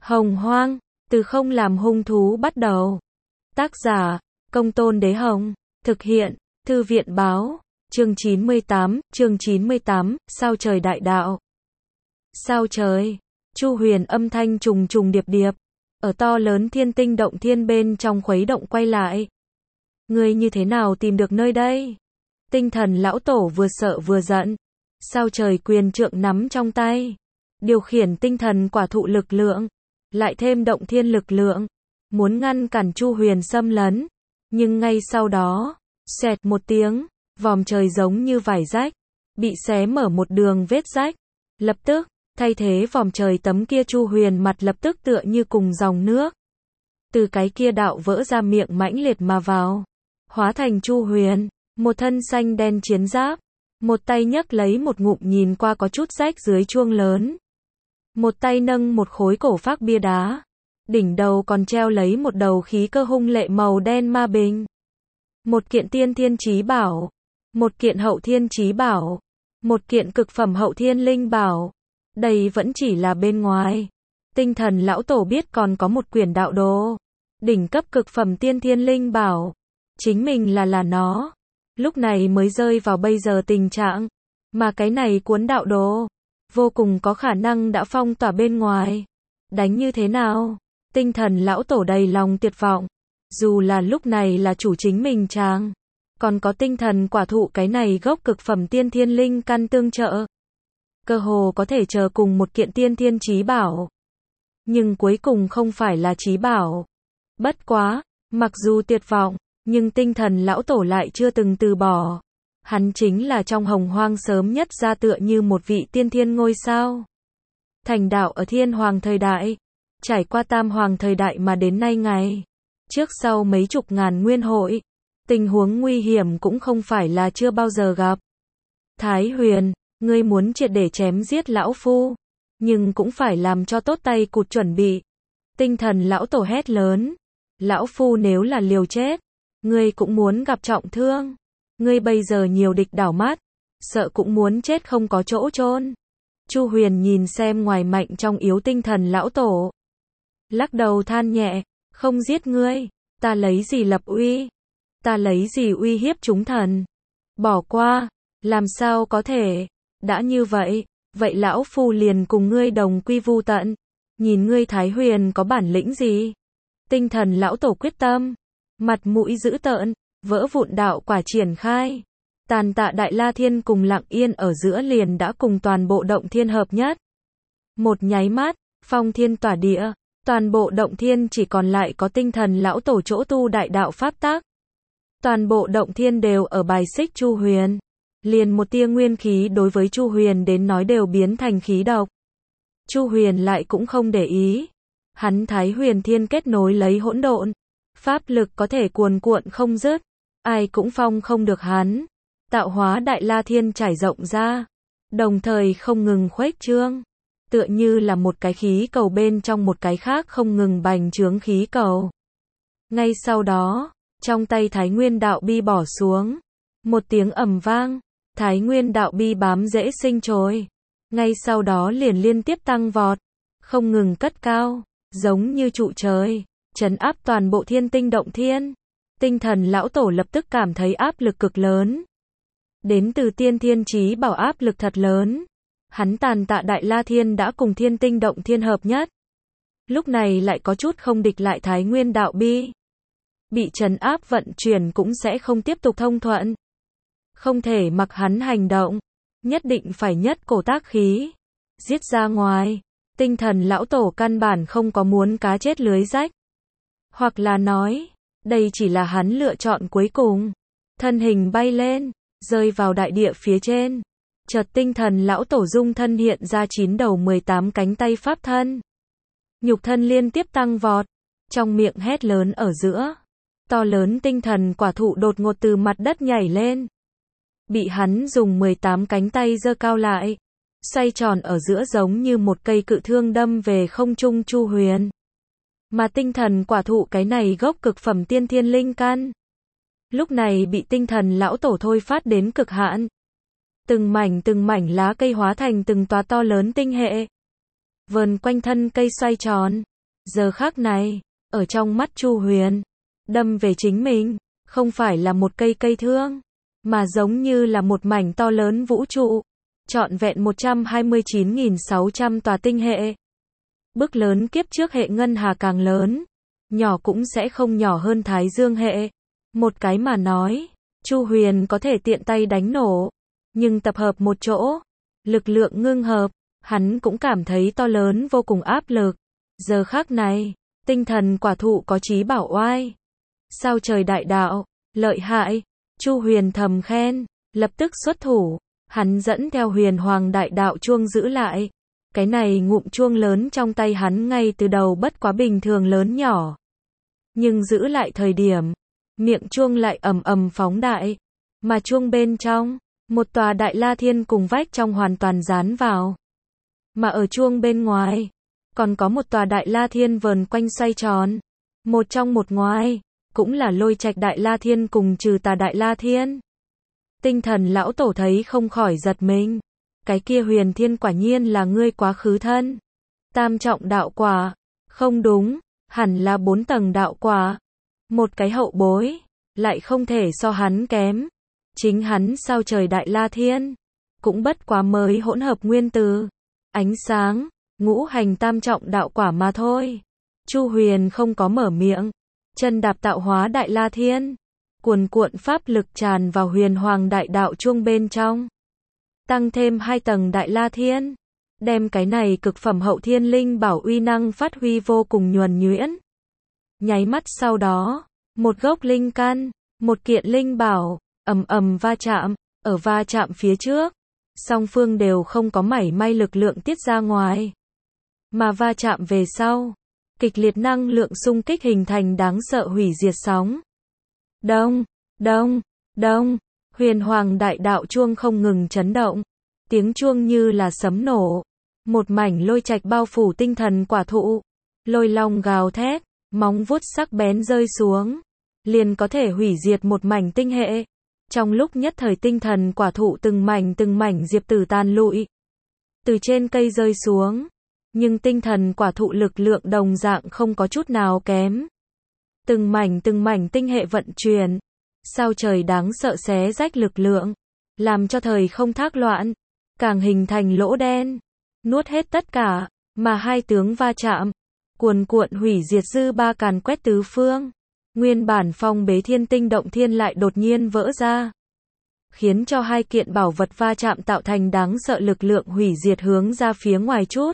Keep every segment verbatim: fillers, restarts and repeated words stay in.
Hồng Hoang, từ không làm hung thú bắt đầu. Tác giả, Công Tôn Đế Hồng. Thực hiện, Thư viện Báo. Chương chín mươi tám, chương chín mươi tám, sao trời đại đạo. Sao trời? Chu Huyền âm thanh trùng trùng điệp điệp, ở to lớn thiên tinh động thiên bên trong khuấy động quay lại. Ngươi như thế nào tìm được nơi đây? Tinh thần lão tổ vừa sợ vừa giận. Sao trời quyền trượng nắm trong tay, điều khiển tinh thần quả thụ lực lượng, lại thêm động thiên lực lượng, muốn ngăn cản Chu Huyền xâm lấn. Nhưng ngay sau đó, xoẹt một tiếng, vòm trời giống như vải rách, bị xé mở một đường vết rách. Lập tức, thay thế vòm trời tấm kia Chu Huyền mặt lập tức tựa như cùng dòng nước. Từ cái kia đạo vỡ ra miệng mãnh liệt mà vào, hóa thành Chu Huyền, một thân xanh đen chiến giáp, một tay nhấc lấy một ngụm nhìn qua có chút rách dưới chuông lớn. Một tay nâng một khối cổ phác bia đá, đỉnh đầu còn treo lấy một đầu khí cơ hung lệ màu đen ma bình. Một kiện tiên thiên chí bảo, một kiện hậu thiên chí bảo, một kiện cực phẩm hậu thiên linh bảo. Đây vẫn chỉ là bên ngoài. Tinh thần lão tổ biết còn có một quyển đạo đồ, đỉnh cấp cực phẩm tiên thiên linh bảo. Chính mình là là nó. Lúc này mới rơi vào bây giờ tình trạng, mà cái này cuốn đạo đồ, vô cùng có khả năng đã phong tỏa bên ngoài. Đánh như thế nào? Tinh thần lão tổ đầy lòng tuyệt vọng. Dù là lúc này là chủ chính mình chàng, còn có tinh thần quả thụ cái này gốc cực phẩm tiên thiên linh căn tương trợ, cơ hồ có thể chờ cùng một kiện tiên thiên chí bảo. Nhưng cuối cùng không phải là chí bảo. Bất quá, mặc dù tuyệt vọng, nhưng tinh thần lão tổ lại chưa từng từ bỏ. Hắn chính là trong hồng hoang sớm nhất ra tựa như một vị tiên thiên ngôi sao. Thành đạo ở thiên hoàng thời đại, trải qua tam hoàng thời đại mà đến nay ngày. Trước sau mấy chục ngàn nguyên hội, tình huống nguy hiểm cũng không phải là chưa bao giờ gặp. Thái Huyền, ngươi muốn triệt để chém giết lão phu, nhưng cũng phải làm cho tốt tay cụt chuẩn bị. Tinh thần lão tổ hét lớn. Lão phu nếu là liều chết, ngươi cũng muốn gặp trọng thương. Ngươi bây giờ nhiều địch đảo mắt, sợ cũng muốn chết không có chỗ chôn. Chu Huyền nhìn xem ngoài mạnh trong yếu tinh thần lão tổ, lắc đầu than nhẹ, không giết ngươi, ta lấy gì lập uy? Ta lấy gì uy hiếp chúng thần? Bỏ qua, làm sao có thể? Đã như vậy, vậy lão phu liền cùng ngươi đồng quy vu tận. Nhìn ngươi Thái Huyền có bản lĩnh gì? Tinh thần lão tổ quyết tâm, mặt mũi dữ tợn, vỡ vụn đạo quả triển khai. Tàn tạ Đại La Thiên cùng Lặng Yên ở giữa liền đã cùng toàn bộ động thiên hợp nhất. Một nháy mắt, phong thiên tỏa địa, toàn bộ động thiên chỉ còn lại có tinh thần lão tổ chỗ tu đại đạo pháp tắc. Toàn bộ động thiên đều ở bài xích Chu Huyền. Liền một tia nguyên khí đối với Chu Huyền đến nói đều biến thành khí độc. Chu Huyền lại cũng không để ý. Hắn Thái Huyền Thiên kết nối lấy hỗn độn, pháp lực có thể cuồn cuộn không dứt, ai cũng phong không được hắn. Tạo hóa Đại La Thiên trải rộng ra, đồng thời không ngừng khuếch trương, tựa như là một cái khí cầu bên trong một cái khác không ngừng bành trướng khí cầu. Ngay sau đó, trong tay Thái Nguyên đạo bi bỏ xuống, một tiếng ầm vang, Thái Nguyên đạo bi bám rễ sinh trồi. Ngay sau đó liền liên tiếp tăng vọt, không ngừng cất cao, giống như trụ trời, trấn áp toàn bộ thiên tinh động thiên. Tinh thần lão tổ lập tức cảm thấy áp lực cực lớn. Đến từ tiên thiên chí bảo áp lực thật lớn. Hắn tàn tạ Đại La Thiên đã cùng thiên tinh động thiên hợp nhất. Lúc này lại có chút không địch lại Thái Nguyên đạo bi. Bị trấn áp vận chuyển cũng sẽ không tiếp tục thông thuận. Không thể mặc hắn hành động. Nhất định phải nhất cổ tác khí, giết ra ngoài. Tinh thần lão tổ căn bản không có muốn cá chết lưới rách. Hoặc là nói, đây chỉ là hắn lựa chọn cuối cùng. Thân hình bay lên, rơi vào đại địa phía trên. Chợt tinh thần lão tổ dung thân hiện ra chín đầu mười tám cánh tay pháp thân. Nhục thân liên tiếp tăng vọt, trong miệng hét lớn ở giữa. To lớn tinh thần quả thụ đột ngột từ mặt đất nhảy lên. Bị hắn dùng mười tám cánh tay giơ cao lại, xoay tròn ở giữa giống như một cây cự thương đâm về không trung Chu Huyền. Mà tinh thần quả thụ cái này gốc cực phẩm tiên thiên linh căn, lúc này bị tinh thần lão tổ thôi phát đến cực hạn. Từng mảnh từng mảnh lá cây hóa thành từng tòa to lớn tinh hệ, vờn quanh thân cây xoay tròn, Giờ khắc này, ở trong mắt Chu Huyền, đâm về chính mình, không phải là một cây cây thương, mà giống như là một mảnh to lớn vũ trụ, trọn vẹn một trăm hai mươi chín nghìn sáu trăm tòa tinh hệ. Bức lớn kiếp trước hệ ngân hà càng lớn, nhỏ cũng sẽ không nhỏ hơn Thái Dương hệ. Một cái mà nói, Chu Huyền có thể tiện tay đánh nổ, nhưng tập hợp một chỗ, lực lượng ngưng hợp, hắn cũng cảm thấy to lớn vô cùng áp lực. Giờ khắc này, tinh thần quả thụ có chí bảo oai. Sao trời đại đạo, lợi hại, Chu Huyền thầm khen, lập tức xuất thủ, hắn dẫn theo huyền hoàng đại đạo chuông giữ lại. Cái này ngụm chuông lớn trong tay hắn ngay từ đầu bất quá bình thường lớn nhỏ. Nhưng giữ lại thời điểm, miệng chuông lại ầm ầm phóng đại, mà chuông bên trong, một tòa đại la thiên cùng vách trong hoàn toàn dán vào. Mà ở chuông bên ngoài, còn có một tòa đại la thiên vờn quanh xoay tròn, một trong một ngoài, cũng là Lôi Trạch đại la thiên cùng Trừ Tà đại la thiên. Tinh thần lão tổ thấy không khỏi giật mình, cái kia huyền thiên quả nhiên là ngươi quá khứ thân. Tam trọng đạo quả, không đúng, hẳn là bốn tầng đạo quả. Một cái hậu bối, lại không thể so hắn kém. Chính hắn sao trời đại la thiên, cũng bất quá mới hỗn hợp nguyên từ, ánh sáng, ngũ hành tam trọng đạo quả mà thôi. Chu Huyền không có mở miệng, chân đạp tạo hóa đại la thiên, cuồn cuộn pháp lực tràn vào huyền hoàng đại đạo chuông bên trong. Tăng thêm hai tầng đại la thiên, đem cái này cực phẩm hậu thiên linh bảo uy năng phát huy vô cùng nhuần nhuyễn. Nháy mắt sau đó, một gốc linh căn, một kiện linh bảo, ầm ầm va chạm, ở va chạm phía trước, song phương đều không có mảy may lực lượng tiết ra ngoài. Mà va chạm về sau, kịch liệt năng lượng xung kích hình thành đáng sợ hủy diệt sóng. Đông, đông, đông, huyền hoàng đại đạo chuông không ngừng chấn động, tiếng chuông như là sấm nổ, một mảnh lôi trạch bao phủ tinh thần quả thụ, lôi long gào thét, móng vuốt sắc bén rơi xuống, liền có thể hủy diệt một mảnh tinh hệ. Trong lúc nhất thời tinh thần quả thụ từng mảnh từng mảnh diệp tử tàn lụi, từ trên cây rơi xuống, nhưng tinh thần quả thụ lực lượng đồng dạng không có chút nào kém. Từng mảnh từng mảnh tinh hệ vận chuyển, sao trời đáng sợ xé rách lực lượng, làm cho thời không thác loạn, càng hình thành lỗ đen, nuốt hết tất cả, mà hai tướng va chạm, cuồn cuộn hủy diệt dư ba càn quét tứ phương. Nguyên bản phong bế thiên tinh động thiên lại đột nhiên vỡ ra, khiến cho hai kiện bảo vật va chạm tạo thành đáng sợ lực lượng hủy diệt hướng ra phía ngoài chút.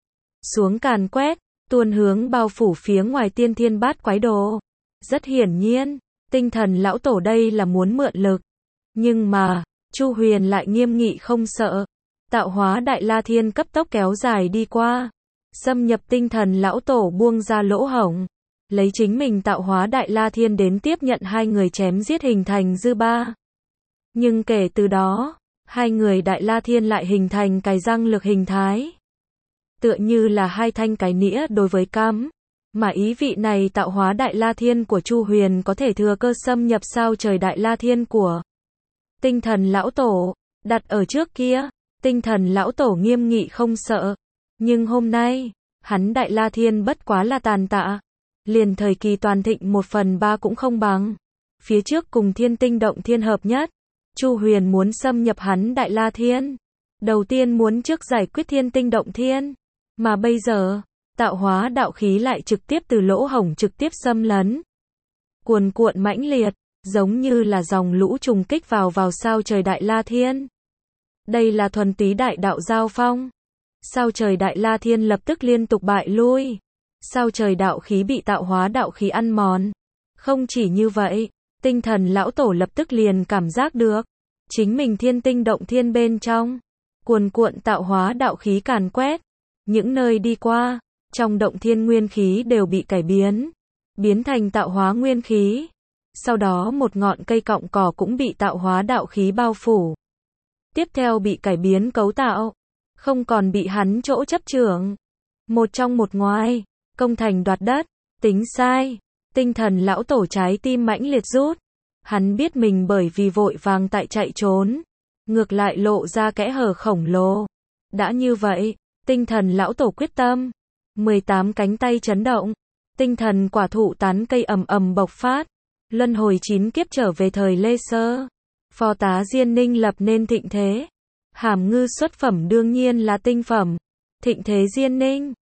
Xuống càn quét, tuôn hướng bao phủ phía ngoài tiên thiên bát quái đồ. Rất hiển nhiên, tinh thần lão tổ đây là muốn mượn lực. Nhưng mà, Chu Huyền lại nghiêm nghị không sợ. Tạo hóa đại la thiên cấp tốc kéo dài đi qua, xâm nhập tinh thần lão tổ buông ra lỗ hổng. Lấy chính mình tạo hóa đại la thiên đến tiếp nhận hai người chém giết hình thành dư ba. Nhưng kể từ đó, hai người đại la thiên lại hình thành cái răng lực hình thái. Tựa như là hai thanh cái nĩa đối với cắm. Mà ý vị này tạo hóa đại la thiên của Chu Huyền có thể thừa cơ xâm nhập sao trời đại la thiên của tinh thần lão tổ. Đặt ở trước kia, tinh thần lão tổ nghiêm nghị không sợ. Nhưng hôm nay, hắn đại la thiên bất quá là tàn tạ. Liền thời kỳ toàn thịnh một phần ba cũng không bằng. Phía trước cùng thiên tinh động thiên hợp nhất, Chu Huyền muốn xâm nhập hắn đại la thiên. Đầu tiên muốn trước giải quyết thiên tinh động thiên. Mà bây giờ, tạo hóa đạo khí lại trực tiếp từ lỗ hổng trực tiếp xâm lấn. Cuồn cuộn mãnh liệt, giống như là dòng lũ trùng kích vào vào sao trời đại la thiên. Đây là thuần túy đại đạo giao phong. Sao trời đại la thiên lập tức liên tục bại lui. Sao trời đạo khí bị tạo hóa đạo khí ăn mòn. Không chỉ như vậy, tinh thần lão tổ lập tức liền cảm giác được, chính mình thiên tinh động thiên bên trong, cuồn cuộn tạo hóa đạo khí càn quét, những nơi đi qua, trong động thiên nguyên khí đều bị cải biến, biến thành tạo hóa nguyên khí. Sau đó một ngọn cây cọng cỏ cũng bị tạo hóa đạo khí bao phủ. Tiếp theo bị cải biến cấu tạo, không còn bị hắn chỗ chấp trưởng. Một trong một ngoài, công thành đoạt đất, tính sai, tinh thần lão tổ trái tim mãnh liệt rút. Hắn biết mình bởi vì vội vàng tại chạy trốn, ngược lại lộ ra kẽ hở khổng lồ. Đã như vậy, tinh thần lão tổ quyết tâm, mười tám cánh tay chấn động. Tinh thần quả thụ tán cây ầm ầm bộc phát. Luân hồi chín kiếp trở về thời Lê Sơ. Phò tá Diên Ninh lập nên thịnh thế. Hàm ngư xuất phẩm đương nhiên là tinh phẩm. Thịnh thế Diên Ninh.